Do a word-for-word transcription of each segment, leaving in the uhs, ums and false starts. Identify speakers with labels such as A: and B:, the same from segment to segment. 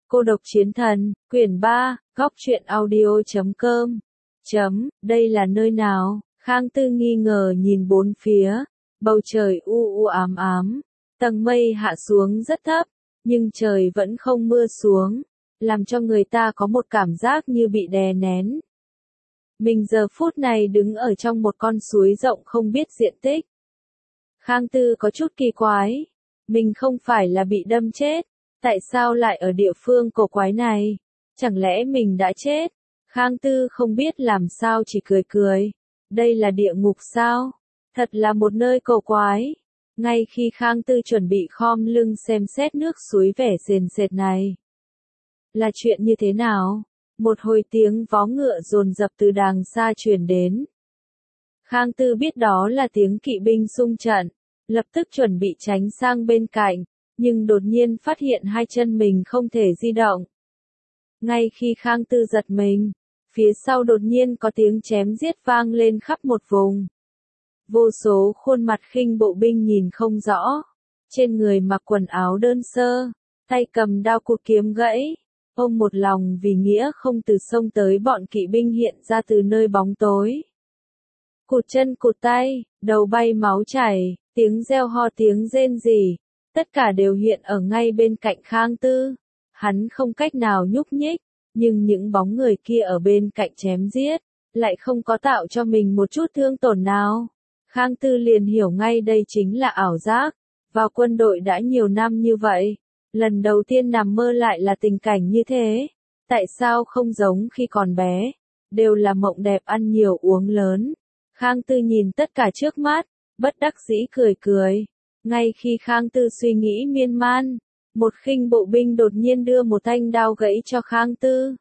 A: Cô độc chiến thần, quyển ba, góc truyện audio chấm com. Chấm, đây là nơi nào? Khang Tư nghi ngờ nhìn bốn phía, bầu trời u u ám ám, tầng mây hạ xuống rất thấp, nhưng trời vẫn không mưa xuống, làm cho người ta có một cảm giác như bị đè nén. Mình giờ phút này đứng ở trong một con suối rộng không biết diện tích. Khang Tư có chút kỳ quái, mình không phải là bị đâm chết, tại sao lại ở địa phương cổ quái này? Chẳng lẽ mình đã chết? Khang Tư không biết làm sao chỉ cười cười. Đây là địa ngục sao? Thật là một nơi cổ quái. Ngay khi Khang Tư chuẩn bị khom lưng xem xét nước suối vẻ sền sệt này. Là chuyện như thế nào? Một hồi tiếng vó ngựa dồn dập từ đàng xa truyền đến. Khang Tư biết đó là tiếng kỵ binh xung trận, lập tức chuẩn bị tránh sang bên cạnh, nhưng đột nhiên phát hiện hai chân mình không thể di động. Ngay khi Khang Tư giật mình, phía sau đột nhiên có tiếng chém giết vang lên khắp một vùng. Vô số khuôn mặt khinh bộ binh nhìn không rõ, trên người mặc quần áo đơn sơ, tay cầm đao cụt kiếm gãy, ôm một lòng vì nghĩa không từ sông tới bọn kỵ binh hiện ra từ nơi bóng tối. Cụt chân cụt tay, đầu bay máu chảy, tiếng reo ho tiếng rên rỉ, tất cả đều hiện ở ngay bên cạnh Khang Tư. Hắn không cách nào nhúc nhích, nhưng những bóng người kia ở bên cạnh chém giết, lại không có tạo cho mình một chút thương tổn nào. Khang Tư liền hiểu ngay đây chính là ảo giác. Vào quân đội đã nhiều năm như vậy, lần đầu tiên nằm mơ lại là tình cảnh như thế. Tại sao không giống khi còn bé, đều là mộng đẹp ăn nhiều uống lớn. Khang Tư nhìn tất cả trước mắt, bất đắc dĩ cười cười. Ngay khi Khang Tư suy nghĩ miên man, một khinh bộ binh đột nhiên đưa một thanh đao gãy cho Khang Tư.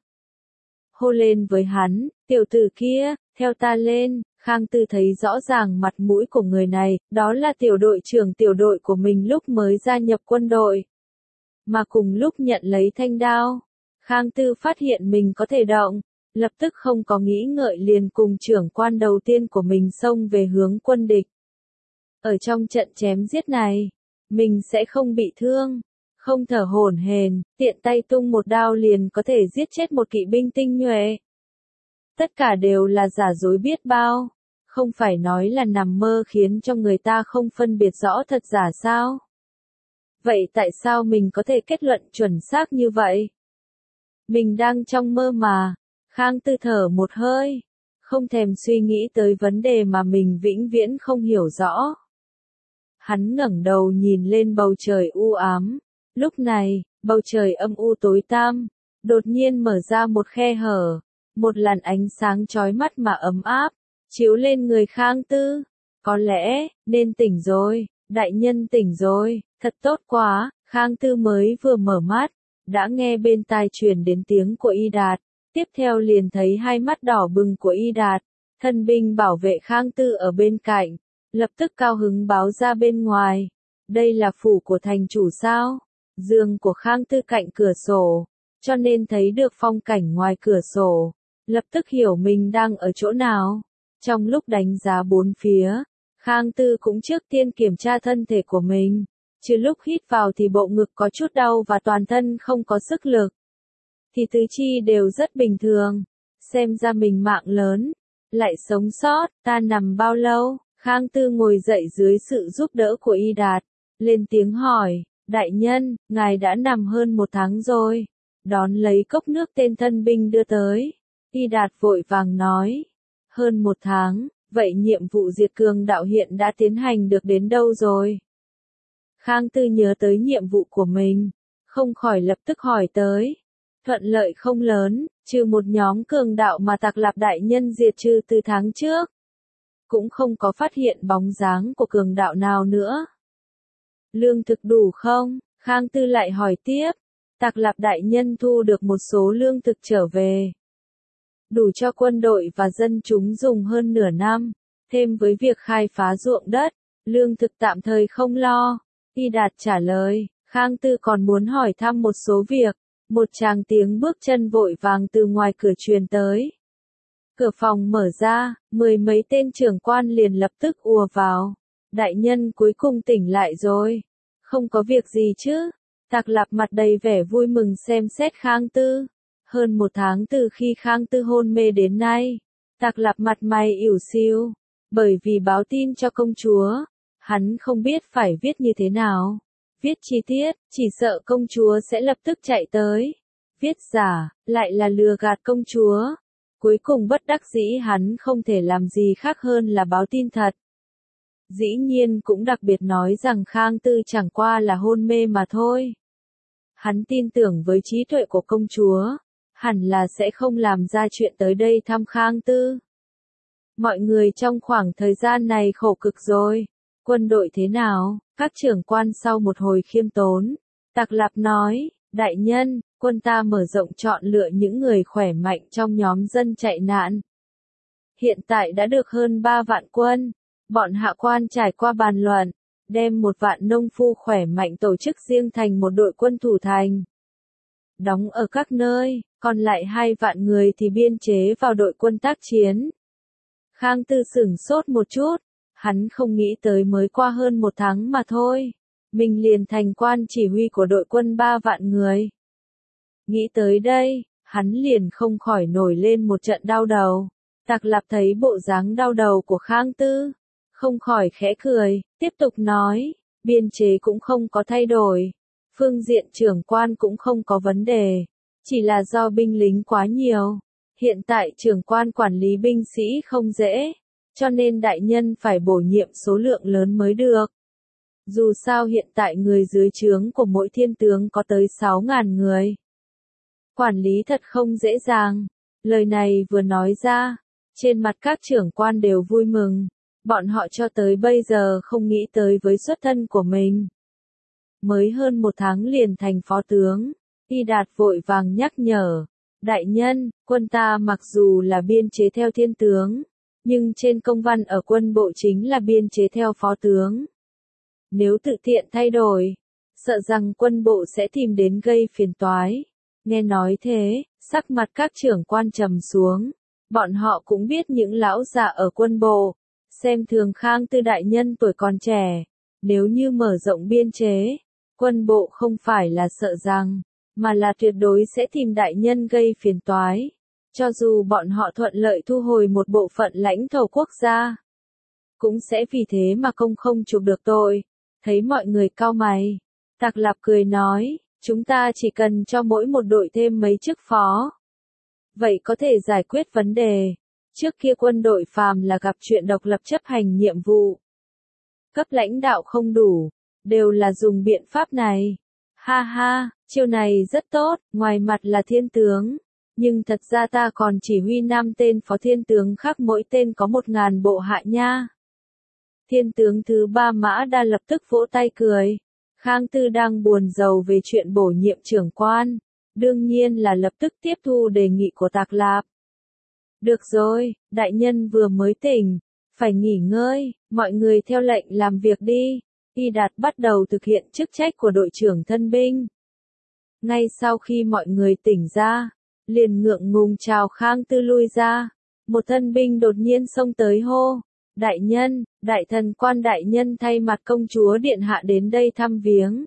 A: Hô lên với hắn, tiểu tử kia, theo ta lên. Khang Tư thấy rõ ràng mặt mũi của người này, đó là tiểu đội trưởng tiểu đội của mình lúc mới gia nhập quân đội. Mà cùng lúc nhận lấy thanh đao, Khang Tư phát hiện mình có thể động, lập tức không có nghĩ ngợi liền cùng trưởng quan đầu tiên của mình xông về hướng quân địch. Ở trong trận chém giết này, mình sẽ không bị thương, không thở hổn hển, tiện tay tung một đao liền có thể giết chết một kỵ binh tinh nhuệ. Tất cả đều là giả dối biết bao, không phải nói là nằm mơ khiến cho người ta không phân biệt rõ thật giả sao? Vậy tại sao mình có thể kết luận chuẩn xác như vậy? Mình đang trong mơ mà. Khang Tư thở một hơi, không thèm suy nghĩ tới vấn đề mà mình vĩnh viễn không hiểu rõ. Hắn ngẩng đầu nhìn lên bầu trời u ám. Lúc này, bầu trời âm u tối tăm, đột nhiên mở ra một khe hở, một làn ánh sáng chói mắt mà ấm áp, chiếu lên người Khang Tư. Có lẽ, nên tỉnh rồi, đại nhân tỉnh rồi, thật tốt quá. Khang Tư mới vừa mở mắt, đã nghe bên tai truyền đến tiếng của Y Đạt, tiếp theo liền thấy hai mắt đỏ bừng của Y Đạt, thân binh bảo vệ Khang Tư ở bên cạnh, lập tức cao hứng báo ra bên ngoài. Đây là phủ của thành chủ sao? Giường của Khang Tư cạnh cửa sổ, cho nên thấy được phong cảnh ngoài cửa sổ, lập tức hiểu mình đang ở chỗ nào. Trong lúc đánh giá bốn phía, Khang Tư cũng trước tiên kiểm tra thân thể của mình, trừ lúc hít vào thì bộ ngực có chút đau và toàn thân không có sức lực, thì tứ chi đều rất bình thường, xem ra mình mạng lớn, lại sống sót. Ta nằm bao lâu? Khang Tư ngồi dậy dưới sự giúp đỡ của Y Đạt, lên tiếng hỏi, đại nhân, ngài đã nằm hơn một tháng rồi. Đón lấy cốc nước tên thân binh đưa tới, Y Đạt vội vàng nói, hơn một tháng, vậy nhiệm vụ diệt cường đạo hiện đã tiến hành được đến đâu rồi? Khang Tư nhớ tới nhiệm vụ của mình, không khỏi lập tức hỏi tới. Thuận lợi không lớn, trừ một nhóm cường đạo mà Tạc Lạp đại nhân diệt trừ từ tháng trước. Cũng không có phát hiện bóng dáng của cường đạo nào nữa. Lương thực đủ không? Khang Tư lại hỏi tiếp. Tạc Lạp đại nhân thu được một số lương thực trở về, đủ cho quân đội và dân chúng dùng hơn nửa năm, thêm với việc khai phá ruộng đất, lương thực tạm thời không lo. Y Đạt trả lời. Khang Tư còn muốn hỏi thăm một số việc. Một tràng tiếng bước chân vội vàng từ ngoài cửa truyền tới. Cửa phòng mở ra, mười mấy tên trưởng quan liền lập tức ùa vào. Đại nhân cuối cùng tỉnh lại rồi. Không có việc gì chứ? Tạc Lạp mặt đầy vẻ vui mừng xem xét Khang Tư. Hơn một tháng từ khi Khang Tư hôn mê đến nay, Tạc Lạp mặt mày ỉu xìu, bởi vì báo tin cho công chúa, hắn không biết phải viết như thế nào. Viết chi tiết, chỉ sợ công chúa sẽ lập tức chạy tới. Viết giả, lại là lừa gạt công chúa. Cuối cùng bất đắc dĩ hắn không thể làm gì khác hơn là báo tin thật. Dĩ nhiên cũng đặc biệt nói rằng Khang Tư chẳng qua là hôn mê mà thôi. Hắn tin tưởng với trí tuệ của công chúa, hẳn là sẽ không làm ra chuyện tới đây thăm Khang Tư. Mọi người trong khoảng thời gian này khổ cực rồi. Quân đội thế nào? Các trưởng quan sau một hồi khiêm tốn. Tạc Lạp nói, đại nhân, quân ta mở rộng chọn lựa những người khỏe mạnh trong nhóm dân chạy nạn. Hiện tại đã được hơn ba vạn quân. Bọn hạ quan trải qua bàn luận, đem một vạn nông phu khỏe mạnh tổ chức riêng thành một đội quân thủ thành. Đóng ở các nơi, còn lại hai vạn người thì biên chế vào đội quân tác chiến. Khang Tư sửng sốt một chút, hắn không nghĩ tới mới qua hơn một tháng mà thôi. Mình liền thành quan chỉ huy của đội quân ba vạn người. Nghĩ tới đây, hắn liền không khỏi nổi lên một trận đau đầu. Tạc Lạp thấy bộ dáng đau đầu của Khang Tư, không khỏi khẽ cười, tiếp tục nói, biên chế cũng không có thay đổi. Phương diện trưởng quan cũng không có vấn đề, chỉ là do binh lính quá nhiều. Hiện tại trưởng quan quản lý binh sĩ không dễ, cho nên đại nhân phải bổ nhiệm số lượng lớn mới được. Dù sao hiện tại người dưới trướng của mỗi thiên tướng có tới sáu ngàn người. Quản lý thật không dễ dàng. Lời này vừa nói ra, trên mặt các trưởng quan đều vui mừng. Bọn họ cho tới bây giờ không nghĩ tới với xuất thân của mình. Mới hơn một tháng liền thành phó tướng, Y Đạt vội vàng nhắc nhở. Đại nhân, quân ta mặc dù là biên chế theo thiên tướng, nhưng trên công văn ở quân bộ chính là biên chế theo phó tướng. Nếu tự tiện thay đổi, sợ rằng quân bộ sẽ tìm đến gây phiền toái. Nghe nói thế, sắc mặt các trưởng quan trầm xuống. Bọn họ cũng biết những lão già ở quân bộ, xem thường Khang Tư đại nhân tuổi còn trẻ. Nếu như mở rộng biên chế, quân bộ không phải là sợ rằng, mà là tuyệt đối sẽ tìm đại nhân gây phiền toái. Cho dù bọn họ thuận lợi thu hồi một bộ phận lãnh thổ quốc gia, cũng sẽ vì thế mà công không chụp được tội. Thấy mọi người cau mày, Tạc Lạp cười nói, chúng ta chỉ cần cho mỗi một đội thêm mấy chức phó. Vậy có thể giải quyết vấn đề. Trước kia quân đội phàm là gặp chuyện độc lập chấp hành nhiệm vụ. Cấp lãnh đạo không đủ, đều là dùng biện pháp này. Ha ha, chiêu này rất tốt, ngoài mặt là thiên tướng. Nhưng thật ra ta còn chỉ huy năm tên phó thiên tướng khác mỗi tên có một ngàn bộ hạ nha. Thiên tướng thứ ba Mã Đa lập tức vỗ tay cười. Khang Tư đang buồn rầu về chuyện bổ nhiệm trưởng quan. Đương nhiên là lập tức tiếp thu đề nghị của Tạc Lạp. Được rồi, đại nhân vừa mới tỉnh, phải nghỉ ngơi, mọi người theo lệnh làm việc đi. Y Đạt bắt đầu thực hiện chức trách của đội trưởng thân binh. Ngay sau khi mọi người tỉnh ra, liền ngượng ngùng chào Khang Tư lui ra. Một thân binh đột nhiên xông tới hô. Đại nhân, đại thần quan đại nhân thay mặt công chúa điện hạ đến đây thăm viếng.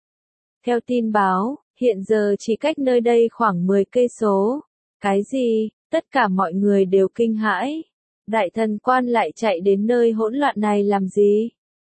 A: Theo tin báo, hiện giờ chỉ cách nơi đây khoảng mười cây số. Cái gì? Tất cả mọi người đều kinh hãi. Đại thần quan lại chạy đến nơi hỗn loạn này làm gì?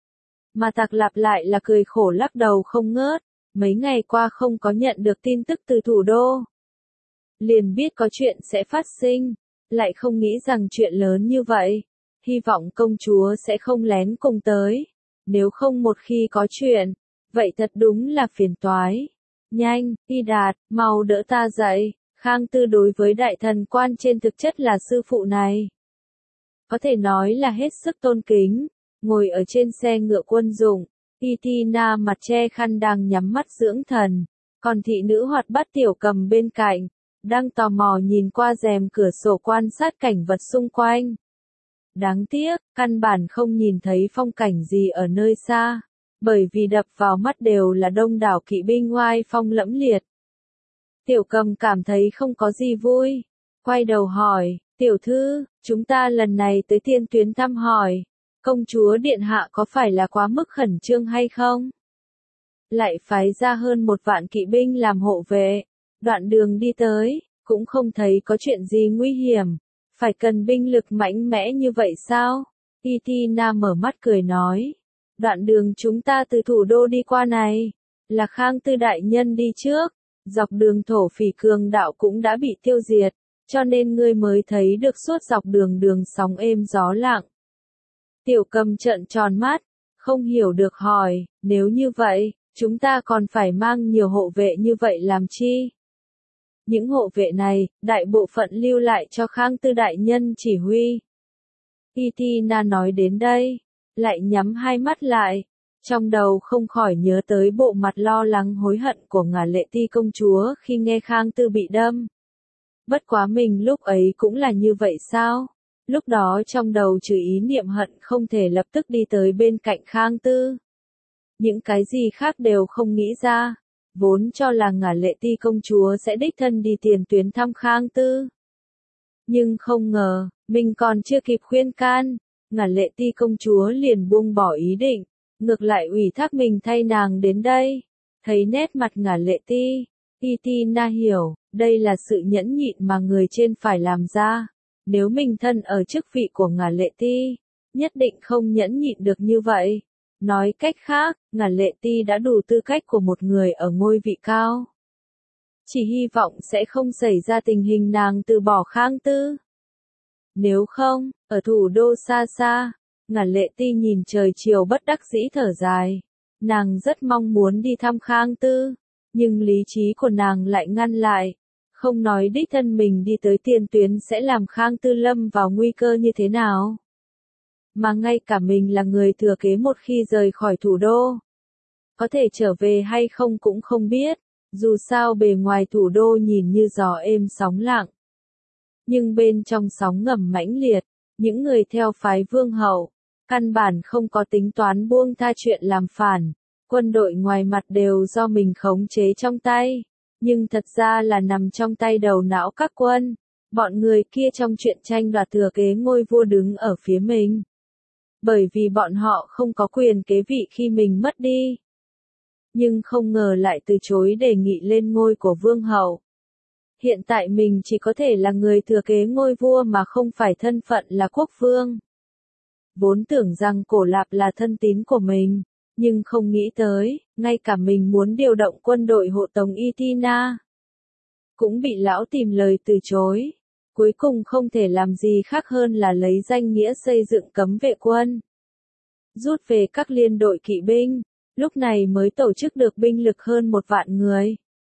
A: Mà Tạc Lạp lại là cười khổ lắc đầu không ngớt. Mấy ngày qua không có nhận được tin tức từ thủ đô. Liền biết có chuyện sẽ phát sinh. Lại không nghĩ rằng chuyện lớn như vậy. Hy vọng công chúa sẽ không lén cùng tới. Nếu không một khi có chuyện, vậy thật đúng là phiền toái. Nhanh, Y Đạt, mau đỡ ta dậy. Khang Tư đối với đại thần quan trên thực chất là sư phụ này. Có thể nói là hết sức tôn kính. Ngồi ở trên xe ngựa quân dụng, Y Tina mặt che khăn đang nhắm mắt dưỡng thần. Còn thị nữ hoạt bát Tiểu Cầm bên cạnh, đang tò mò nhìn qua rèm cửa sổ quan sát cảnh vật xung quanh. Đáng tiếc, căn bản không nhìn thấy phong cảnh gì ở nơi xa, bởi vì đập vào mắt đều là đông đảo kỵ binh oai phong lẫm liệt. Tiểu Cầm cảm thấy không có gì vui, quay đầu hỏi, tiểu thư, chúng ta lần này tới tiên tuyến thăm hỏi, công chúa điện hạ có phải là quá mức khẩn trương hay không? lại phái ra hơn một vạn kỵ binh làm hộ vệ. Đoạn đường đi tới, cũng không thấy có chuyện gì nguy hiểm. Phải cần binh lực mạnh mẽ như vậy sao? Itina mở mắt cười nói. Đoạn đường chúng ta từ thủ đô đi qua này, là Khang Tư đại nhân đi trước. Dọc đường thổ phỉ cường đạo cũng đã bị tiêu diệt, cho nên ngươi mới thấy được suốt dọc đường đường sóng êm gió lặng. Tiểu Cầm trợn tròn mắt, không hiểu được hỏi, nếu như vậy, chúng ta còn phải mang nhiều hộ vệ như vậy làm chi? Những hộ vệ này, đại bộ phận lưu lại cho Khang Tư đại nhân chỉ huy. Itina nói đến đây, lại nhắm hai mắt lại, trong đầu không khỏi nhớ tới bộ mặt lo lắng hối hận của Ngả Lệ Ti công chúa khi nghe Khang Tư bị đâm. Bất quá mình lúc ấy cũng là như vậy sao? Lúc đó trong đầu trừ ý niệm hận không thể lập tức đi tới bên cạnh Khang Tư. Những cái gì khác đều không nghĩ ra, vốn cho là Ngả Lệ Ti công chúa sẽ đích thân đi tiền tuyến thăm Khang Tư. Nhưng không ngờ, mình còn chưa kịp khuyên can, Ngả Lệ Ti công chúa liền buông bỏ ý định, ngược lại ủy thác mình thay nàng đến đây. Thấy nét mặt Ngả Lệ Ti, Itina hiểu, đây là sự nhẫn nhịn mà người trên phải làm ra. Nếu mình thân ở chức vị của Ngả Lệ Ti, nhất định không nhẫn nhịn được như vậy. Nói cách khác, Ngả Lệ Ti đã đủ tư cách của một người ở ngôi vị cao. Chỉ hy vọng sẽ không xảy ra tình hình nàng từ bỏ Khang Tư. Nếu không, ở thủ đô xa xa, Ngả Lệ Ti nhìn trời chiều bất đắc dĩ thở dài. Nàng rất mong muốn đi thăm Khang Tư, nhưng lý trí của nàng lại ngăn lại. Không nói đích thân mình đi tới tiền tuyến sẽ làm Khang Tư lâm vào nguy cơ như thế nào. Mà ngay cả mình là người thừa kế một khi rời khỏi thủ đô. Có thể trở về hay không cũng không biết, dù sao bề ngoài thủ đô nhìn như gió êm sóng lặng. Nhưng bên trong sóng ngầm mãnh liệt, những người theo phái vương hậu, căn bản không có tính toán buông tha chuyện làm phản. Quân đội ngoài mặt đều do mình khống chế trong tay, nhưng thật ra là nằm trong tay đầu não các quân. Bọn người kia trong chuyện tranh đoạt thừa kế ngôi vua đứng ở phía mình. Bởi vì bọn họ không có quyền kế vị khi mình mất đi. Nhưng không ngờ lại từ chối đề nghị lên ngôi của vương hậu. Hiện tại mình chỉ có thể là người thừa kế ngôi vua mà không phải thân phận là quốc vương. Vốn tưởng rằng Cổ Lạp là thân tín của mình, nhưng không nghĩ tới, ngay cả mình muốn điều động quân đội hộ tống Itina. Cũng bị lão tìm lời từ chối. Cuối cùng không thể làm gì khác hơn là lấy danh nghĩa xây dựng cấm vệ quân. Rút về các liên đội kỵ binh, lúc này mới tổ chức được binh lực hơn một vạn người.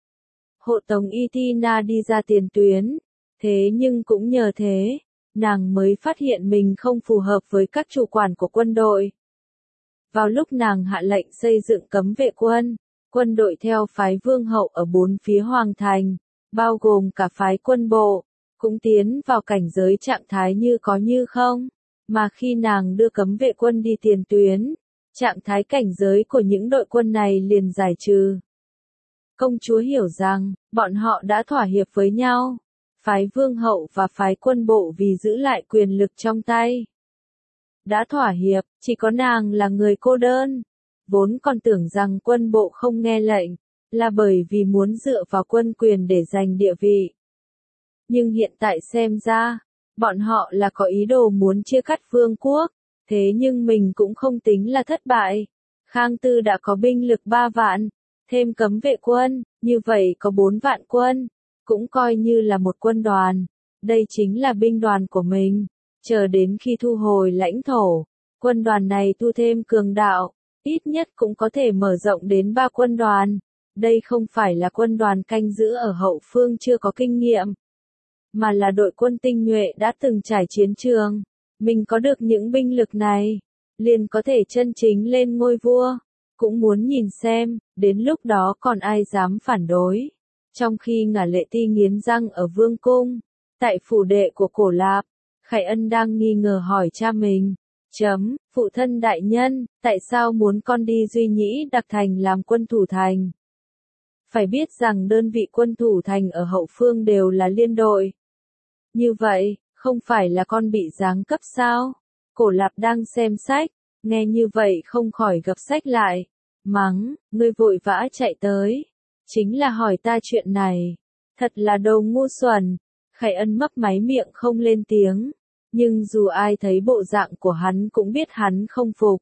A: Hộ tống Itina đi ra tiền tuyến, thế nhưng cũng nhờ thế, nàng mới phát hiện mình không phù hợp với các chủ quản của quân đội. Vào lúc nàng hạ lệnh xây dựng cấm vệ quân, quân đội theo phái vương hậu ở bốn phía hoàng thành, bao gồm cả phái quân bộ, cũng tiến vào cảnh giới trạng thái như có như không, mà khi nàng đưa cấm vệ quân đi tiền tuyến, trạng thái cảnh giới của những đội quân này liền giải trừ. Công chúa hiểu rằng, bọn họ đã thỏa hiệp với nhau, phái vương hậu và phái quân bộ vì giữ lại quyền lực trong tay. Đã thỏa hiệp, chỉ có nàng là người cô đơn. Vốn còn tưởng rằng quân bộ không nghe lệnh, là bởi vì muốn dựa vào quân quyền để giành địa vị. Nhưng hiện tại xem ra, bọn họ là có ý đồ muốn chia cắt vương quốc, thế nhưng mình cũng không tính là thất bại. Khang Tư đã có binh lực ba vạn, thêm cấm vệ quân, như vậy có bốn vạn quân, cũng coi như là một quân đoàn. Đây chính là binh đoàn của mình. Chờ đến khi thu hồi lãnh thổ, quân đoàn này thu thêm cường đạo, ít nhất cũng có thể mở rộng đến ba quân đoàn. Đây không phải là quân đoàn canh giữ ở hậu phương chưa có kinh nghiệm, mà là đội quân tinh nhuệ đã từng trải chiến trường. Mình có được những binh lực này, liền có thể chân chính lên ngôi vua. Cũng muốn nhìn xem, đến lúc đó còn ai dám phản đối. Trong khi Ngả Lệ Ti nghiến răng ở vương cung, tại phủ đệ của Cổ Lạp, Khải Ân đang nghi ngờ hỏi cha mình. Chấm, phụ thân đại nhân, tại sao muốn con đi Duy Nhĩ Đặc Thành làm quân thủ thành? Phải biết rằng đơn vị quân thủ thành ở hậu phương đều là liên đội. Như vậy, không phải là con bị giáng cấp sao? Cổ Lạp đang xem sách, nghe như vậy không khỏi gập sách lại. mắng, ngươi vội vã chạy tới. Chính là hỏi ta chuyện này. Thật là đồ ngu xuẩn. Khải Ân mấp máy miệng không lên tiếng. Nhưng dù ai thấy bộ dạng của hắn cũng biết hắn không phục.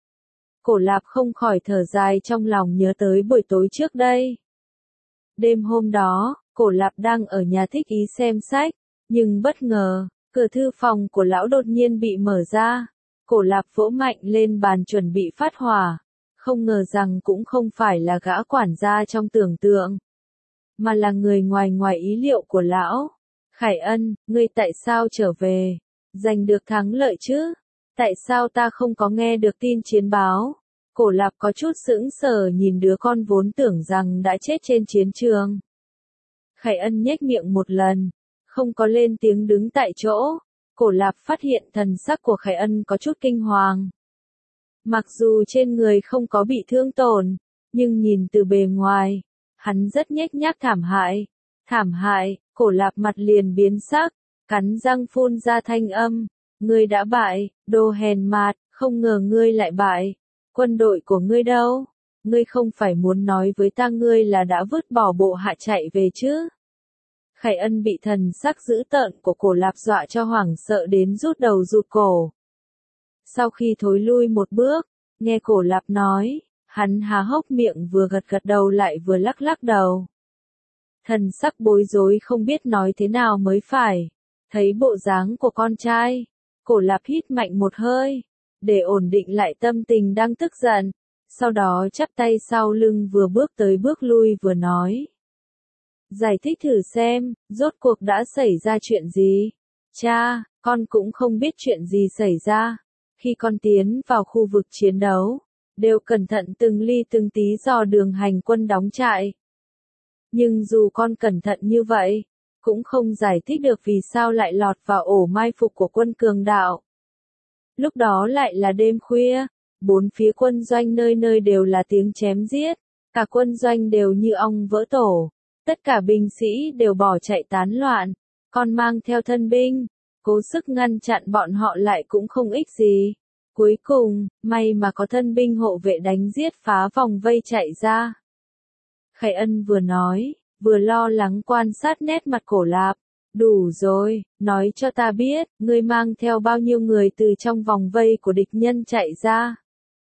A: Cổ Lạp không khỏi thở dài trong lòng nhớ tới buổi tối trước đây. Đêm hôm đó, Cổ Lạp đang ở nhà thích ý xem sách, nhưng bất ngờ, cửa thư phòng của lão đột nhiên bị mở ra. Cổ Lạp vỗ mạnh lên bàn chuẩn bị phát hỏa, không ngờ rằng cũng không phải là gã quản gia trong tưởng tượng, mà là người ngoài ngoài ý liệu của lão. Khải Ân, ngươi tại sao trở về? Giành được thắng lợi chứ? Tại sao ta không có nghe được tin chiến báo? Cổ Lạp có chút sững sờ nhìn đứa con vốn tưởng rằng đã chết trên chiến trường. Khải Ân nhếch miệng một lần, không có lên tiếng đứng tại chỗ. Cổ Lạp phát hiện thần sắc của Khải Ân có chút kinh hoàng. Mặc dù trên người không có bị thương tổn, nhưng nhìn từ bề ngoài, hắn rất nhếch nhác thảm hại. Thảm hại, Cổ Lạp mặt liền biến sắc, cắn răng phun ra thanh âm. Ngươi đã bại, đồ hèn mạt, không ngờ ngươi lại bại. Quân đội của ngươi đâu? Ngươi không phải muốn nói với ta ngươi là đã vứt bỏ bộ hạ chạy về chứ? Khải Ân bị thần sắc dữ tợn của Cổ Lạp dọa cho hoảng sợ đến rút đầu rụt cổ. Sau khi thối lui một bước, nghe Cổ Lạp nói, hắn há hốc miệng vừa gật gật đầu lại vừa lắc lắc đầu. Thần sắc bối rối không biết nói thế nào mới phải. Thấy bộ dáng của con trai, Cổ Lạp hít mạnh một hơi, để ổn định lại tâm tình đang tức giận. Sau đó chắp tay sau lưng vừa bước tới bước lui vừa nói. Giải thích thử xem, rốt cuộc đã xảy ra chuyện gì? Cha, con cũng không biết chuyện gì xảy ra. Khi con tiến vào khu vực chiến đấu, đều cẩn thận từng ly từng tí dò đường hành quân đóng trại. Nhưng dù con cẩn thận như vậy, cũng không giải thích được vì sao lại lọt vào ổ mai phục của quân cường đạo. Lúc đó lại là đêm khuya, bốn phía quân doanh nơi nơi đều là tiếng chém giết, cả quân doanh đều như ong vỡ tổ, tất cả binh sĩ đều bỏ chạy tán loạn, con mang theo thân binh, cố sức ngăn chặn bọn họ lại cũng không ích gì. Cuối cùng, may mà có thân binh hộ vệ đánh giết phá vòng vây chạy ra. Khải Ân vừa nói, vừa lo lắng quan sát nét mặt Cổ Lạp. Đủ rồi, nói cho ta biết, ngươi mang theo bao nhiêu người từ trong vòng vây của địch nhân chạy ra.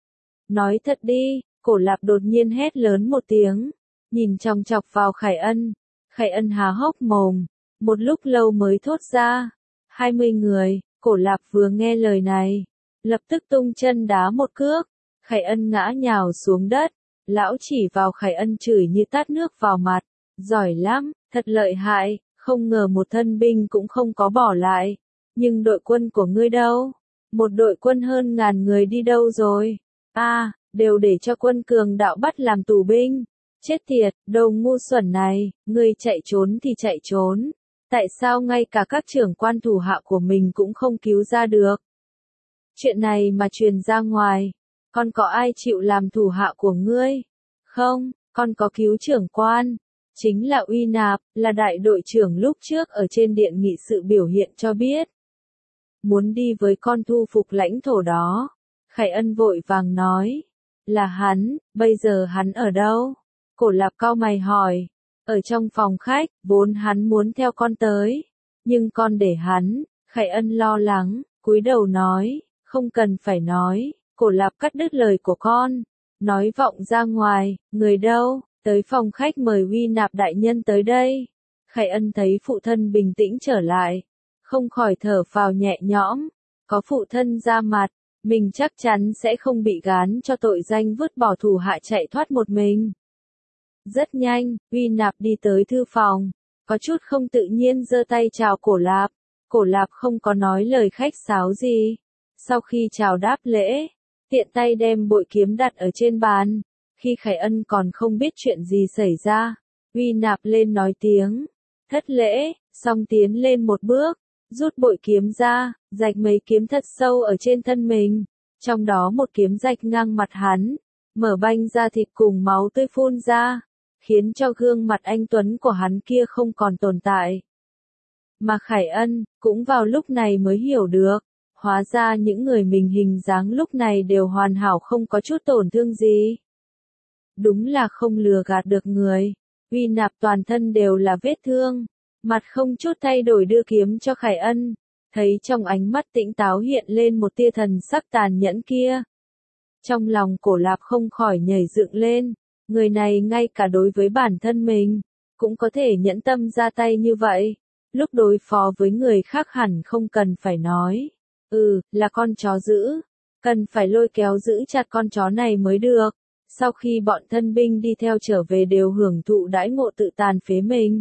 A: Nói thật đi, Cổ Lạp đột nhiên hét lớn một tiếng, nhìn chòng chọc vào Khải Ân. Khải Ân há hốc mồm, một lúc lâu mới thốt ra. Hai mươi người, Cổ Lạp vừa nghe lời này, lập tức tung chân đá một cước. Khải Ân ngã nhào xuống đất, lão chỉ vào Khải Ân chửi như tát nước vào mặt. Giỏi lắm, thật lợi hại. Không ngờ một thân binh cũng không có bỏ lại. Nhưng đội quân của ngươi đâu? Một đội quân hơn ngàn người đi đâu rồi? À, đều để cho quân cường đạo bắt làm tù binh. Chết tiệt, đồ ngu xuẩn này, ngươi chạy trốn thì chạy trốn. Tại sao ngay cả các trưởng quan thủ hạ của mình cũng không cứu ra được? Chuyện này mà truyền ra ngoài, còn có ai chịu làm thủ hạ của ngươi? Không, con có cứu trưởng quan. Chính là Uy Nạp, là đại đội trưởng lúc trước ở trên điện nghị sự biểu hiện cho biết. Muốn đi với con thu phục lãnh thổ đó. Khải Ân vội vàng nói. Là hắn, bây giờ hắn ở đâu? Cổ Lạp cau mày hỏi. Ở trong phòng khách, vốn hắn muốn theo con tới. Nhưng con để hắn, Khải Ân lo lắng, cúi đầu nói. Không cần phải nói, Cổ Lạp cắt đứt lời của con. Nói vọng ra ngoài, người đâu? Tới phòng khách mời Uy Nạp đại nhân tới đây. Khải Ân thấy phụ thân bình tĩnh trở lại, không khỏi thở phào nhẹ nhõm. Có phụ thân ra mặt, mình chắc chắn sẽ không bị gán cho tội danh vứt bỏ thủ hạ chạy thoát một mình. Rất nhanh, Uy Nạp đi tới thư phòng, có chút không tự nhiên giơ tay chào Cổ Lạp. Cổ Lạp không có nói lời khách sáo gì. Sau khi chào đáp lễ, tiện tay đem bội kiếm đặt ở trên bàn. Khi Khải Ân còn không biết chuyện gì xảy ra, Uy Nạp lên nói tiếng, thất lễ, xong tiến lên một bước, rút bội kiếm ra, rạch mấy kiếm thật sâu ở trên thân mình, trong đó một kiếm rạch ngang mặt hắn, mở banh ra thịt cùng máu tươi phun ra, khiến cho gương mặt anh tuấn của hắn kia không còn tồn tại. Mà Khải Ân, cũng vào lúc này mới hiểu được, hóa ra những người mình hình dáng lúc này đều hoàn hảo không có chút tổn thương gì. Đúng là không lừa gạt được người. Uy Nạp toàn thân đều là vết thương, mặt không chút thay đổi đưa kiếm cho Khải Ân, thấy trong ánh mắt tĩnh táo hiện lên một tia thần sắc tàn nhẫn kia. Trong lòng Cổ Lạp không khỏi nhảy dựng lên, người này ngay cả đối với bản thân mình, cũng có thể nhẫn tâm ra tay như vậy, lúc đối phó với người khác hẳn không cần phải nói. Ừ, là con chó dữ, cần phải lôi kéo giữ chặt con chó này mới được. Sau khi bọn thân binh đi theo trở về đều hưởng thụ đãi ngộ tự tàn phế mình.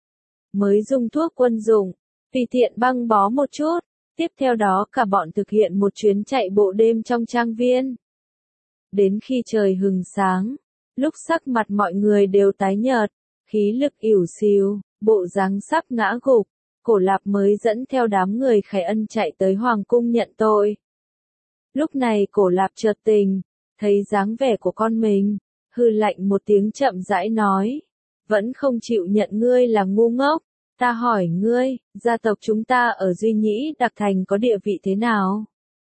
A: Mới dùng thuốc quân dụng, tùy tiện băng bó một chút, tiếp theo đó cả bọn thực hiện một chuyến chạy bộ đêm trong trang viên. Đến khi trời hừng sáng, lúc sắc mặt mọi người đều tái nhợt, khí lực ỉu xìu, bộ dáng sắp ngã gục, Cổ Lạp mới dẫn theo đám người Khải Ân chạy tới hoàng cung nhận tội. Lúc này Cổ Lạp chợt tình, thấy dáng vẻ của con mình, hừ lạnh một tiếng chậm rãi nói, vẫn không chịu nhận ngươi là ngu ngốc, ta hỏi ngươi, gia tộc chúng ta ở Duy Nhĩ Đặc Thành có địa vị thế nào?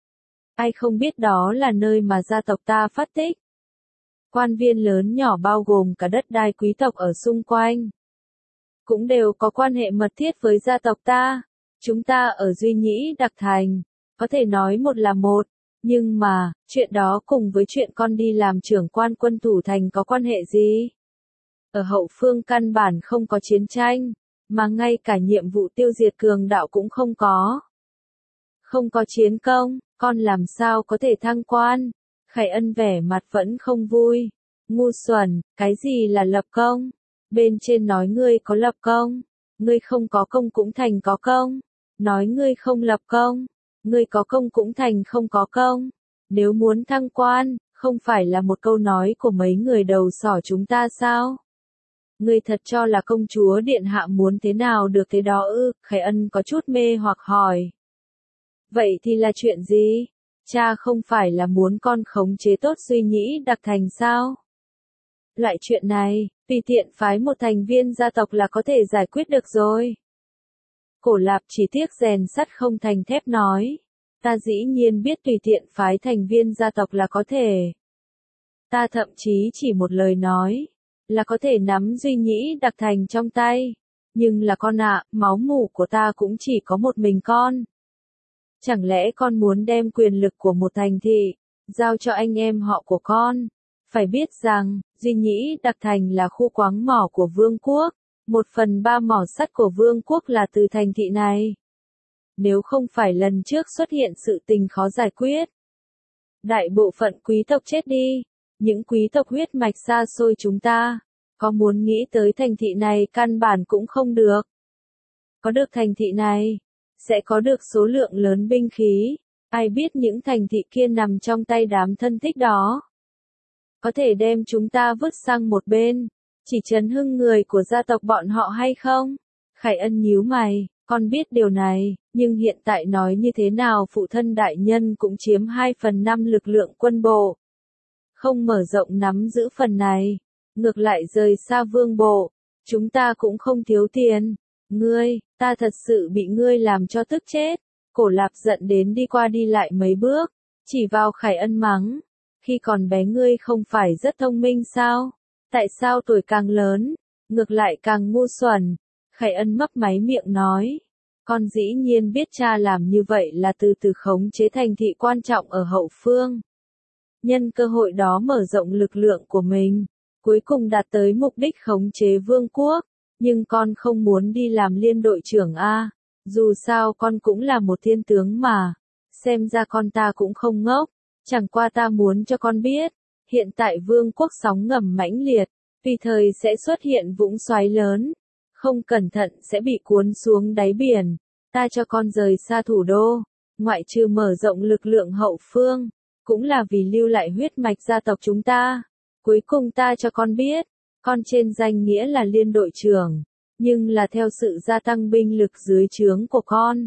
A: Ai không biết đó là nơi mà gia tộc ta phát tích. Quan viên lớn nhỏ bao gồm cả đất đai quý tộc ở xung quanh, cũng đều có quan hệ mật thiết với gia tộc ta. Chúng ta ở Duy Nhĩ Đặc Thành, có thể nói một là một. Nhưng mà, chuyện đó cùng với chuyện con đi làm trưởng quan quân thủ thành có quan hệ gì? Ở hậu phương căn bản không có chiến tranh, mà ngay cả nhiệm vụ tiêu diệt cường đạo cũng không có. Không có chiến công, con làm sao có thể thăng quan? Khải Ân vẻ mặt vẫn không vui. Ngu xuẩn, cái gì là lập công? Bên trên nói ngươi có lập công, ngươi không có công cũng thành có công. Nói ngươi không lập công, ngươi có công cũng thành không có công. Nếu muốn thăng quan, không phải là một câu nói của mấy người đầu sỏ chúng ta sao? Ngươi thật cho là công chúa điện hạ muốn thế nào được thế đó ư? Khải Ân có chút mê hoặc hỏi. Vậy thì là chuyện gì? Cha không phải là muốn con khống chế tốt Duy Nhĩ Đặc Thành sao? Loại chuyện này, tùy tiện phái một thành viên gia tộc là có thể giải quyết được rồi. Cổ Lạp chỉ tiếc rèn sắt không thành thép nói. Ta dĩ nhiên biết tùy tiện phái thành viên gia tộc là có thể. Ta thậm chí chỉ một lời nói, là có thể nắm Duy Nhĩ Đặc Thành trong tay. Nhưng là con ạ, à, máu mủ của ta cũng chỉ có một mình con. Chẳng lẽ con muốn đem quyền lực của một thành thị, giao cho anh em họ của con? Phải biết rằng, Duy Nhĩ Đặc Thành là khu khoáng mỏ của vương quốc. Một phần ba mỏ sắt của vương quốc là từ thành thị này. Nếu không phải lần trước xuất hiện sự tình khó giải quyết, đại bộ phận quý tộc chết đi, những quý tộc huyết mạch xa xôi chúng ta, có muốn nghĩ tới thành thị này căn bản cũng không được. Có được thành thị này, sẽ có được số lượng lớn binh khí, ai biết những thành thị kia nằm trong tay đám thân thích đó. Có thể đem chúng ta vứt sang một bên, chỉ trấn hưng người của gia tộc bọn họ hay không? Khải Ân nhíu mày, con biết điều này, nhưng hiện tại nói như thế nào phụ thân đại nhân cũng chiếm hai phần năm lực lượng quân bộ. Không mở rộng nắm giữ phần này, ngược lại rời xa vương bộ, chúng ta cũng không thiếu tiền. Ngươi, ta thật sự bị ngươi làm cho tức chết. Cổ Lạp giận đến đi qua đi lại mấy bước, chỉ vào Khải Ân mắng. Khi còn bé ngươi không phải rất thông minh sao? Tại sao tuổi càng lớn, ngược lại càng ngu xuẩn? Khải Ân mấp máy miệng nói. Con dĩ nhiên biết cha làm như vậy là từ từ khống chế thành thị quan trọng ở hậu phương. Nhân cơ hội đó mở rộng lực lượng của mình, cuối cùng đạt tới mục đích khống chế vương quốc. Nhưng con không muốn đi làm liên đội trưởng a, dù sao con cũng là một thiên tướng mà. Xem ra con ta cũng không ngốc, chẳng qua ta muốn cho con biết, hiện tại vương quốc sóng ngầm mãnh liệt, tùy thời sẽ xuất hiện vũng xoáy lớn, không cẩn thận sẽ bị cuốn xuống đáy biển. Ta cho con rời xa thủ đô, ngoại trừ mở rộng lực lượng hậu phương, cũng là vì lưu lại huyết mạch gia tộc chúng ta. Cuối cùng ta cho con biết, con trên danh nghĩa là liên đội trưởng, nhưng là theo sự gia tăng binh lực dưới trướng của con.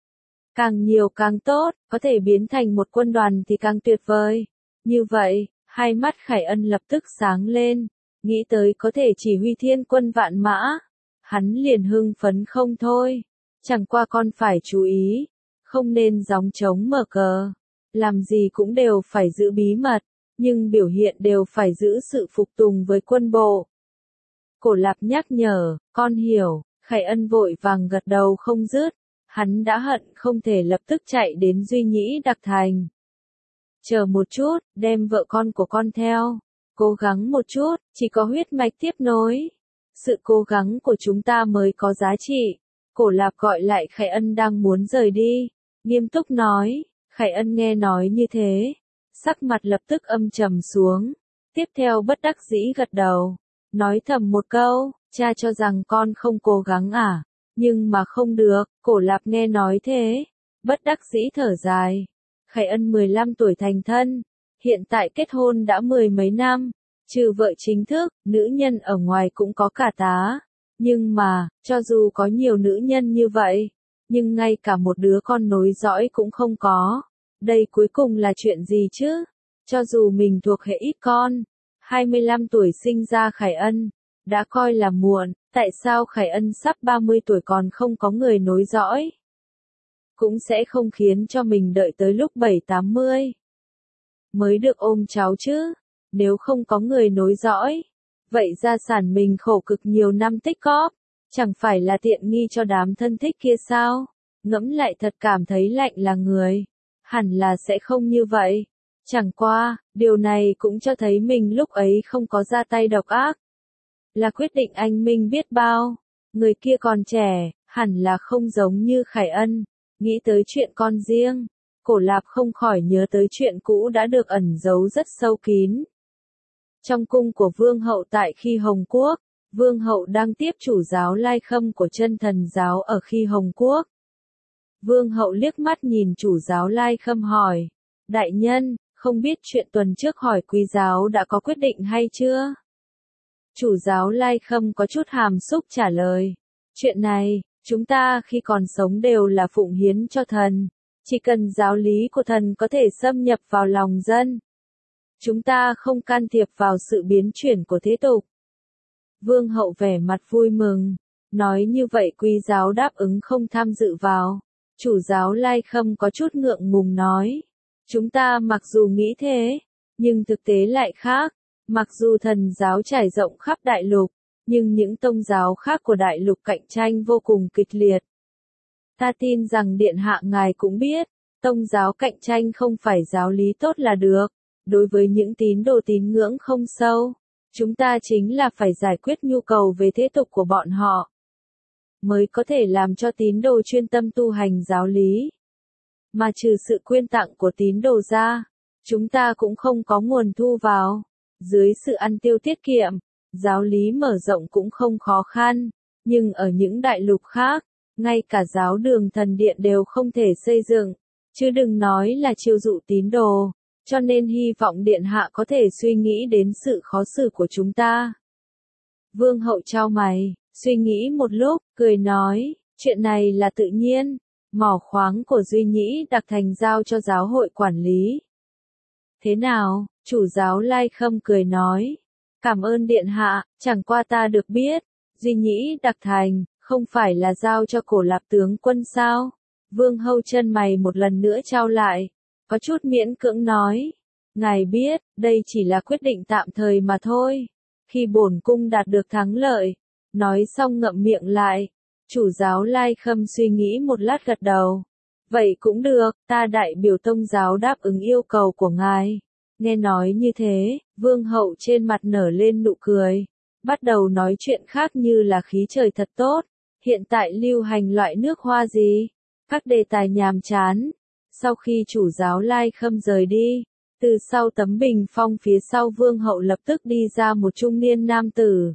A: Càng nhiều càng tốt, có thể biến thành một quân đoàn thì càng tuyệt vời. Như vậy, hai mắt Khải Ân lập tức sáng lên, nghĩ tới có thể chỉ huy thiên quân vạn mã. Hắn liền hưng phấn không thôi. Chẳng qua con phải chú ý, không nên gióng trống mở cờ. Làm gì cũng đều phải giữ bí mật. nhưng biểu hiện đều phải giữ sự phục tùng với quân bộ. Cổ Lạp nhắc nhở, con hiểu, Khải Ân vội vàng gật đầu không dứt, hắn đã hận không thể lập tức chạy đến Duy Nhĩ Đặc Thành. Chờ một chút, đem vợ con của con theo, cố gắng một chút, chỉ có huyết mạch tiếp nối. Sự cố gắng của chúng ta mới có giá trị. Cổ Lạp gọi lại Khải Ân đang muốn rời đi, nghiêm túc nói. Khải Ân nghe nói như thế, sắc mặt lập tức âm trầm xuống, tiếp theo bất đắc dĩ gật đầu, nói thầm một câu, cha cho rằng con không cố gắng à, nhưng mà không được. Cổ Lạp nghe nói thế, bất đắc dĩ thở dài. Khải Ân mười lăm tuổi thành thân, hiện tại kết hôn đã mười mấy năm, trừ vợ chính thức, nữ nhân ở ngoài cũng có cả tá. Nhưng mà, cho dù có nhiều nữ nhân như vậy, nhưng ngay cả một đứa con nối dõi cũng không có. Đây cuối cùng là chuyện gì chứ? Cho dù mình thuộc hệ ít con, hai mươi lăm tuổi sinh ra Khải Ân, đã coi là muộn, tại sao Khải Ân sắp ba mươi tuổi còn không có người nối dõi? Cũng sẽ không khiến cho mình đợi tới lúc bảy tám mươi mới được ôm cháu chứ, nếu không có người nối dõi. Vậy gia sản mình khổ cực nhiều năm tích cóp, chẳng phải là tiện nghi cho đám thân thích kia sao? Ngẫm lại thật cảm thấy lạnh là người. Hẳn là sẽ không như vậy. Chẳng qua, điều này cũng cho thấy mình lúc ấy không có ra tay độc ác. Là quyết định anh minh biết bao. Người kia còn trẻ, hẳn là không giống như Khải Ân. Nghĩ tới chuyện con riêng, Cổ Lạp không khỏi nhớ tới chuyện cũ đã được ẩn giấu rất sâu kín. Trong cung của Vương hậu tại Khi Hồng Quốc, Vương hậu đang tiếp chủ giáo Lai Khâm của Chân Thần giáo ở Khi Hồng Quốc. Vương hậu liếc mắt nhìn chủ giáo Lai Khâm hỏi, đại nhân, không biết chuyện tuần trước hỏi quý giáo đã có quyết định hay chưa? Chủ giáo Lai Khâm có chút hàm xúc trả lời, chuyện này, chúng ta khi còn sống đều là phụng hiến cho thần, chỉ cần giáo lý của thần có thể xâm nhập vào lòng dân. Chúng ta không can thiệp vào sự biến chuyển của thế tục. Vương hậu vẻ mặt vui mừng, nói như vậy quý giáo đáp ứng không tham dự vào. Chủ giáo Lai Khâm có chút ngượng ngùng nói, chúng ta mặc dù nghĩ thế, nhưng thực tế lại khác. Mặc dù thần giáo trải rộng khắp đại lục, nhưng những tông giáo khác của đại lục cạnh tranh vô cùng kịch liệt. Ta tin rằng điện hạ ngài cũng biết, tông giáo cạnh tranh không phải giáo lý tốt là được. Đối với những tín đồ tín ngưỡng không sâu, chúng ta chính là phải giải quyết nhu cầu về thế tục của bọn họ, mới có thể làm cho tín đồ chuyên tâm tu hành giáo lý. Mà trừ sự quyên tặng của tín đồ ra, chúng ta cũng không có nguồn thu vào. Dưới sự ăn tiêu tiết kiệm, giáo lý mở rộng cũng không khó khăn, nhưng ở những đại lục khác, ngay cả giáo đường thần điện đều không thể xây dựng, chứ đừng nói là chiêu dụ tín đồ. Cho nên hy vọng điện hạ có thể suy nghĩ đến sự khó xử của chúng ta. Vương hậu chau mày, suy nghĩ một lúc, cười nói, chuyện này là tự nhiên, mỏ khoáng của Duy Nhĩ Đặc Thành giao cho giáo hội quản lý. Thế nào? Chủ giáo Lai Khâm cười nói, cảm ơn điện hạ, chẳng qua ta được biết, Duy Nhĩ Đặc Thành, không phải là giao cho Cổ Lạp tướng quân sao? Vương hậu chân mày một lần nữa trao lại, có chút miễn cưỡng nói, ngài biết, đây chỉ là quyết định tạm thời mà thôi. Khi bổn cung đạt được thắng lợi, nói xong ngậm miệng lại, chủ giáo Lai Khâm suy nghĩ một lát gật đầu. Vậy cũng được, ta đại biểu tông giáo đáp ứng yêu cầu của ngài. Nghe nói như thế, vương hậu trên mặt nở lên nụ cười, bắt đầu nói chuyện khác như là khí trời thật tốt, hiện tại lưu hành loại nước hoa gì, các đề tài nhàm chán. Sau khi chủ giáo Lai Khâm rời đi, từ sau tấm bình phong phía sau vương hậu lập tức đi ra một trung niên nam tử.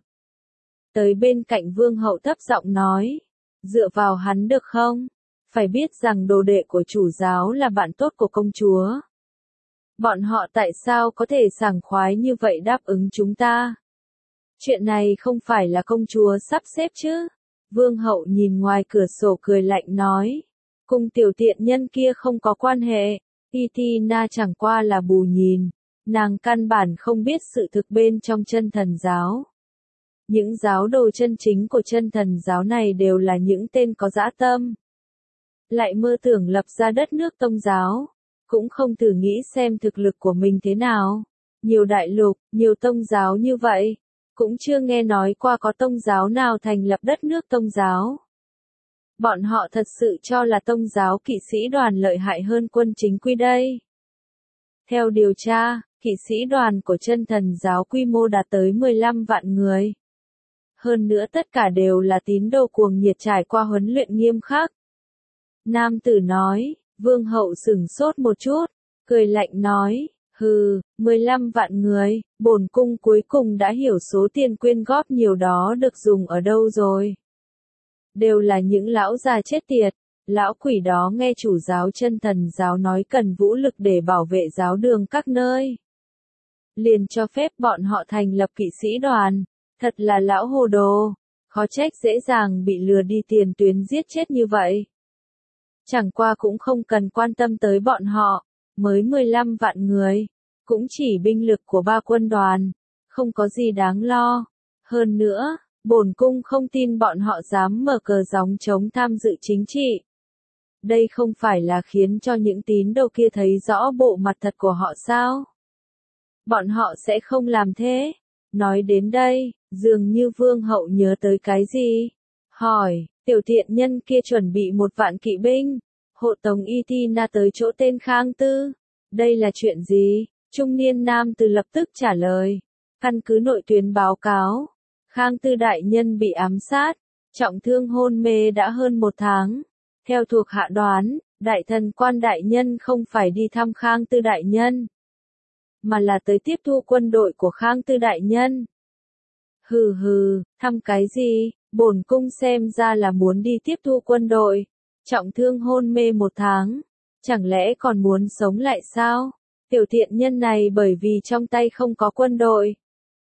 A: Tới bên cạnh vương hậu thấp giọng nói, dựa vào hắn được không? Phải biết rằng đồ đệ của chủ giáo là bạn tốt của công chúa. Bọn họ tại sao có thể sảng khoái như vậy đáp ứng chúng ta? Chuyện này không phải là công chúa sắp xếp chứ? Vương hậu nhìn ngoài cửa sổ cười lạnh nói, cùng tiểu tiện nhân kia không có quan hệ, Titina chẳng qua là bù nhìn, nàng căn bản không biết sự thực bên trong Chân Thần giáo. Những giáo đồ chân chính của Chân Thần giáo này đều là những tên có dã tâm. Lại mơ tưởng lập ra đất nước tông giáo, cũng không thử nghĩ xem thực lực của mình thế nào. nhiều đại lục, nhiều tông giáo như vậy, cũng chưa nghe nói qua có tông giáo nào thành lập đất nước tông giáo. Bọn họ thật sự cho là tông giáo kỵ sĩ đoàn lợi hại hơn quân chính quy đây. Theo điều tra, kỵ sĩ đoàn của chân thần giáo quy mô đạt tới mười lăm vạn người. Hơn nữa tất cả đều là tín đồ cuồng nhiệt trải qua huấn luyện nghiêm khắc. Nam tử nói, vương hậu sửng sốt một chút, cười lạnh nói, hừ, mười lăm vạn người, bổn cung cuối cùng đã hiểu số tiền quyên góp nhiều đó được dùng ở đâu rồi. Đều là những lão già chết tiệt, lão quỷ đó nghe chủ giáo chân thần giáo nói cần vũ lực để bảo vệ giáo đường các nơi. Liền cho phép bọn họ thành lập kỵ sĩ đoàn, thật là lão hồ đồ, khó trách dễ dàng bị lừa đi tiền tuyến giết chết như vậy. Chẳng qua cũng không cần quan tâm tới bọn họ, mới mười lăm vạn người, cũng chỉ binh lực của ba quân đoàn, không có gì đáng lo. Hơn nữa, bổn cung không tin bọn họ dám mở cờ gióng chống tham dự chính trị. Đây không phải là khiến cho những tín đồ kia thấy rõ bộ mặt thật của họ sao? Bọn họ sẽ không làm thế. Nói đến đây, dường như vương hậu nhớ tới cái gì. Hỏi, tiểu thiện nhân kia chuẩn bị một vạn kỵ binh, hộ tống Itina tới chỗ tên Khang Tư. Đây là chuyện gì? Trung niên nam tử lập tức trả lời. Căn cứ nội tuyến báo cáo, Khang Tư đại nhân bị ám sát, trọng thương hôn mê đã hơn một tháng. Theo thuộc hạ đoán, đại thần quan đại nhân không phải đi thăm Khang Tư đại nhân, mà là tới tiếp thu quân đội của Khang Tư đại nhân. Hừ hừ, thăm cái gì, bổn cung xem ra là muốn đi tiếp thu quân đội. Trọng thương hôn mê một tháng, chẳng lẽ còn muốn sống lại sao? Tiểu thiện nhân này bởi vì trong tay không có quân đội.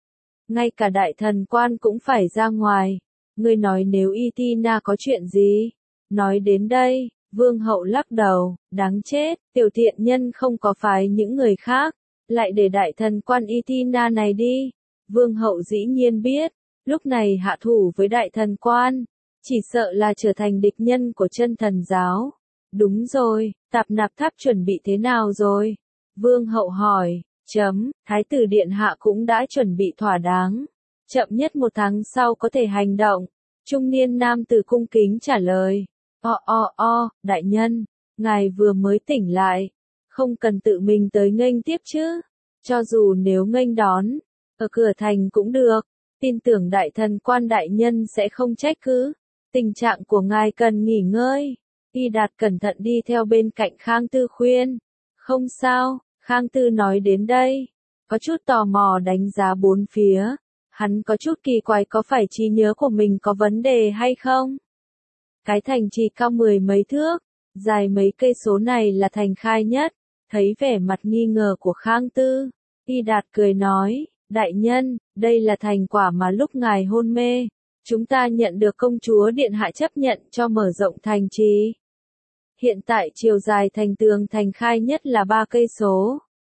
A: Ngay cả đại thần quan cũng phải ra ngoài. Ngươi nói nếu Itina có chuyện gì? Nói đến đây, vương hậu lắc đầu, đáng chết, tiểu thiện nhân không có phái những người khác, lại để đại thần quan Itina này đi. Vương hậu dĩ nhiên biết, lúc này hạ thủ với đại thần quan, chỉ sợ là trở thành địch nhân của chân thần giáo. Đúng rồi, tạp nạp tháp chuẩn bị thế nào rồi? Vương hậu hỏi, chấm, thái tử điện hạ cũng đã chuẩn bị thỏa đáng. Chậm nhất một tháng sau có thể hành động. Trung niên nam tử cung kính trả lời. O o o, đại nhân, ngài vừa mới tỉnh lại, không cần tự mình tới nghênh tiếp chứ. Cho dù nếu nghênh đón, ở cửa thành cũng được, tin tưởng đại thần quan đại nhân sẽ không trách cứ. Tình trạng của ngài cần nghỉ ngơi. Y Đạt cẩn thận đi theo bên cạnh Khang Tư khuyên. Không sao, Khang Tư nói đến đây, có chút tò mò đánh giá bốn phía. Hắn có chút kỳ quái có phải trí nhớ của mình có vấn đề hay không? Cái thành trì cao mười mấy thước, dài mấy cây số này là thành Khai Nhất. Thấy vẻ mặt nghi ngờ của Khang Tư, Y Đạt cười nói, đại nhân, đây là thành quả mà lúc ngài hôn mê, chúng ta nhận được công chúa điện hạ chấp nhận cho mở rộng thành trì. Hiện tại chiều dài thành tường thành Khai Nhất là ba cây số.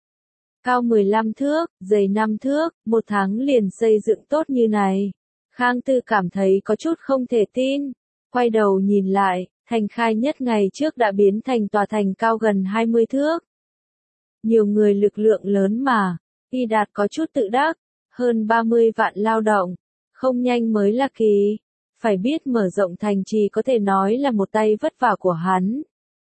A: Cao mười lăm thước, dày năm thước, một tháng liền xây dựng tốt như này. Khang Tư cảm thấy có chút không thể tin. Quay đầu nhìn lại, thành Khai Nhất ngày trước đã biến thành tòa thành cao gần hai mươi thước. Nhiều người lực lượng lớn mà. Y Đạt có chút tự đắc. Hơn ba mươi vạn lao động. Không nhanh mới là kỳ. Phải biết mở rộng thành trì có thể nói là một tay vất vả của hắn.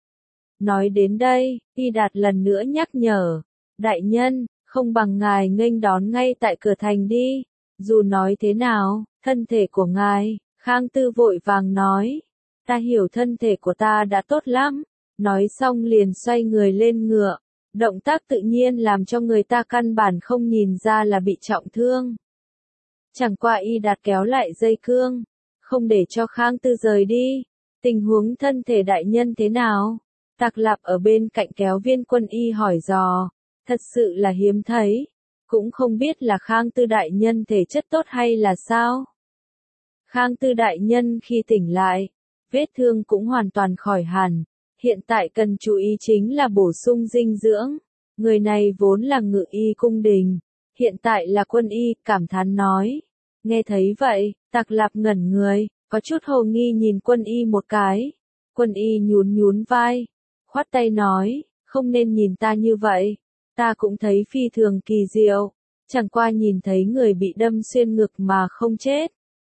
A: Nói đến đây, Y Đạt lần nữa nhắc nhở. Đại nhân, không bằng ngài nghênh đón ngay tại cửa thành đi. Dù nói thế nào, thân thể của ngài, Khang Tư vội vàng nói. Ta hiểu thân thể của ta đã tốt lắm. Nói xong liền xoay người lên ngựa. Động tác tự nhiên làm cho người ta căn bản không nhìn ra là bị trọng thương. Chẳng qua Y Đạt kéo lại dây cương, không để cho Khang Tư rời đi. Tình huống thân thể đại nhân thế nào? Tạc Lạp ở bên cạnh kéo Viên Quân Y hỏi dò. Thật sự là hiếm thấy. Cũng không biết là Khang Tư đại nhân thể chất tốt hay là sao? Khang Tư đại nhân khi tỉnh lại, vết thương cũng hoàn toàn khỏi hẳn. Hiện tại cần chú ý chính là bổ sung dinh dưỡng. Người này vốn là ngự y cung đình, hiện tại là quân y, cảm thán nói. Nghe thấy vậy, Tạc Lạp ngẩn người, có chút hồ nghi nhìn quân y một cái. Quân y nhún nhún vai, khoát tay nói, không nên nhìn ta như vậy. Ta cũng thấy phi thường kỳ diệu, chẳng qua nhìn thấy người bị đâm xuyên ngực mà không chết.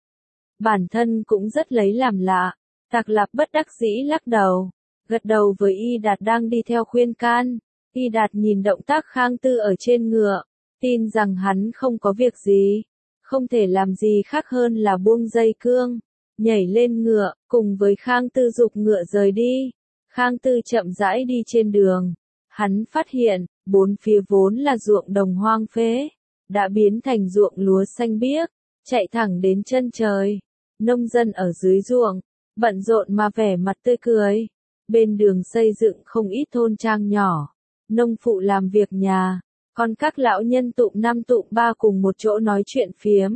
A: Bản thân cũng rất lấy làm lạ, Tạc Lạp bất đắc dĩ lắc đầu, gật đầu với Y Đạt đang đi theo khuyên can. Y Đạt nhìn động tác Khang Tư ở trên ngựa, tin rằng hắn không có việc gì, không thể làm gì khác hơn là buông dây cương, nhảy lên ngựa, cùng với Khang Tư giục ngựa rời đi. Khang Tư chậm rãi đi trên đường, hắn phát hiện, bốn phía vốn là ruộng đồng hoang phế, đã biến thành ruộng lúa xanh biếc, chạy thẳng đến chân trời. Nông dân ở dưới ruộng, bận rộn mà vẻ mặt tươi cười. Bên đường xây dựng không ít thôn trang nhỏ, nông phụ làm việc nhà, còn các lão nhân tụm năm tụm ba cùng một chỗ nói chuyện phiếm.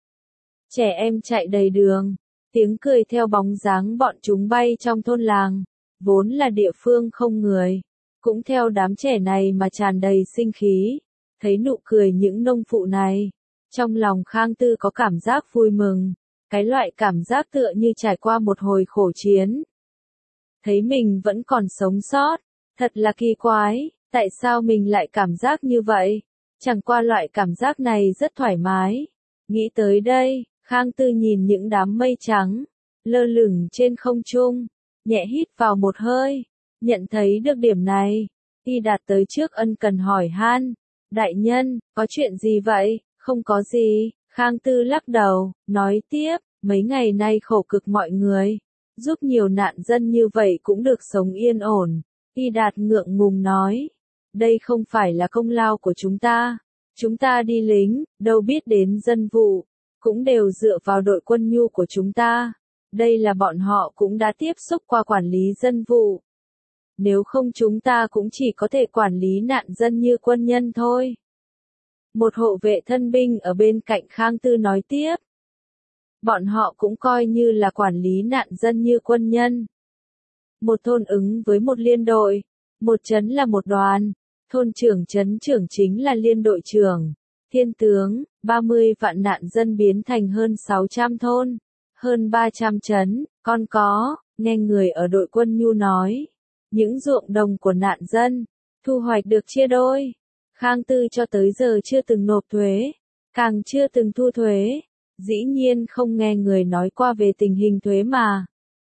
A: Trẻ em chạy đầy đường, tiếng cười theo bóng dáng bọn chúng bay trong thôn làng, vốn là địa phương không người, cũng theo đám trẻ này mà tràn đầy sinh khí. Thấy nụ cười những nông phụ này, trong lòng Khang Tư có cảm giác vui mừng, cái loại cảm giác tựa như trải qua một hồi khổ chiến. Thấy mình vẫn còn sống sót, thật là kỳ quái, tại sao mình lại cảm giác như vậy? Chẳng qua loại cảm giác này rất thoải mái. Nghĩ tới đây, Khang Tư nhìn những đám mây trắng, lơ lửng trên không trung, nhẹ hít vào một hơi, nhận thấy được điểm này. Y Đạt tới trước ân cần hỏi han, đại nhân, có chuyện gì vậy? Không có gì, Khang Tư lắc đầu, nói tiếp, mấy ngày nay khổ cực mọi người, giúp nhiều nạn dân như vậy cũng được sống yên ổn. Y Đạt ngượng ngùng nói, đây không phải là công lao của chúng ta, chúng ta đi lính, đâu biết đến dân vụ, cũng đều dựa vào đội quân nhu của chúng ta, đây là bọn họ cũng đã tiếp xúc qua quản lý dân vụ. Nếu không chúng ta cũng chỉ có thể quản lý nạn dân như quân nhân thôi. Một hộ vệ thân binh ở bên cạnh Khang Tư nói tiếp. Bọn họ cũng coi như là quản lý nạn dân như quân nhân. Một thôn ứng với một liên đội, một trấn là một đoàn, thôn trưởng trấn trưởng chính là liên đội trưởng, thiên tướng, ba mươi vạn nạn dân biến thành hơn sáu trăm thôn, hơn ba trăm trấn, còn có, nghe người ở đội quân nhu nói, những ruộng đồng của nạn dân, thu hoạch được chia đôi. Khang Tư cho tới giờ chưa từng nộp thuế, càng chưa từng thu thuế, dĩ nhiên không nghe người nói qua về tình hình thuế mà.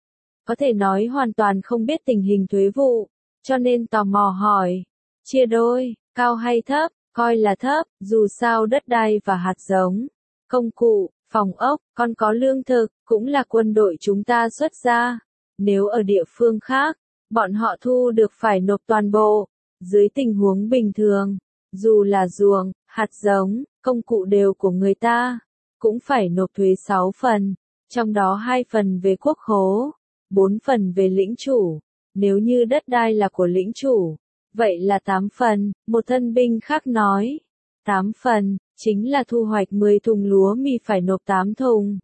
A: Có thể nói hoàn toàn không biết tình hình thuế vụ, cho nên tò mò hỏi, chia đôi, cao hay thấp, coi là thấp, dù sao đất đai và hạt giống, công cụ, phòng ốc, còn có lương thực, cũng là quân đội chúng ta xuất ra. Nếu ở địa phương khác, bọn họ thu được phải nộp toàn bộ, dưới tình huống bình thường, dù là ruộng, hạt giống, công cụ đều của người ta, cũng phải nộp thuế sáu phần, trong đó hai phần về quốc khố, bốn phần về lĩnh chủ. Nếu như đất đai là của lĩnh chủ, vậy là tám phần, một thân binh khác nói. tám phần, chính là thu hoạch mười thùng lúa mì phải nộp tám thùng.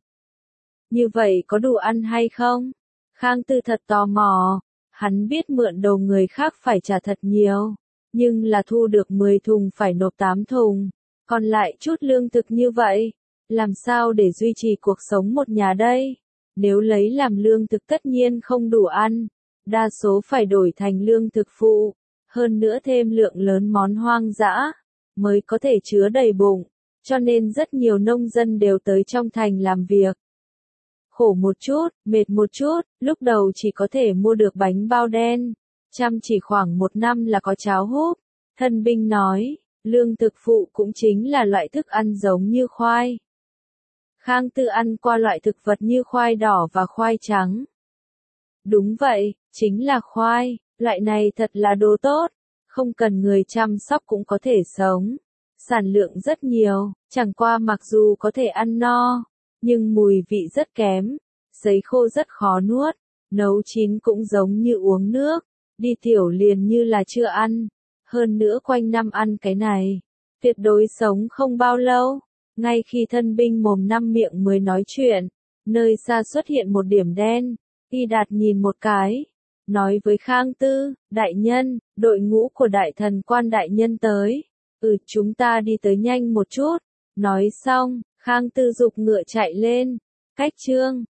A: Như vậy có đủ ăn hay không? Khang Tư thật tò mò, hắn biết mượn đầu người khác phải trả thật nhiều, nhưng là thu được mười thùng phải nộp tám thùng, còn lại chút lương thực như vậy, làm sao để duy trì cuộc sống một nhà đây? Nếu lấy làm lương thực tất nhiên không đủ ăn, đa số phải đổi thành lương thực phụ, hơn nữa thêm lượng lớn món hoang dã, mới có thể chứa đầy bụng, cho nên rất nhiều nông dân đều tới trong thành làm việc. Khổ một chút, mệt một chút, lúc đầu chỉ có thể mua được bánh bao đen, chăm chỉ khoảng một năm là có cháo húp. Thân binh nói, lương thực phụ cũng chính là loại thức ăn giống như khoai. Khang Tư ăn qua loại thực vật như khoai đỏ và khoai trắng. Đúng vậy, chính là khoai, loại này thật là đồ tốt, không cần người chăm sóc cũng có thể sống. Sản lượng rất nhiều, chẳng qua mặc dù có thể ăn no, nhưng mùi vị rất kém, sấy khô rất khó nuốt, nấu chín cũng giống như uống nước, đi tiểu liền như là chưa ăn. Hơn nữa quanh năm ăn cái này, tuyệt đối sống không bao lâu. Ngay khi thân binh mồm năm miệng mới nói chuyện, nơi xa xuất hiện một điểm đen. Y Đạt nhìn một cái, nói với Khang Tư, đại nhân, đội ngũ của đại thần quan đại nhân tới. Ừ, chúng ta đi tới nhanh một chút. Nói xong, Khang Tư giục ngựa chạy lên. Cách chương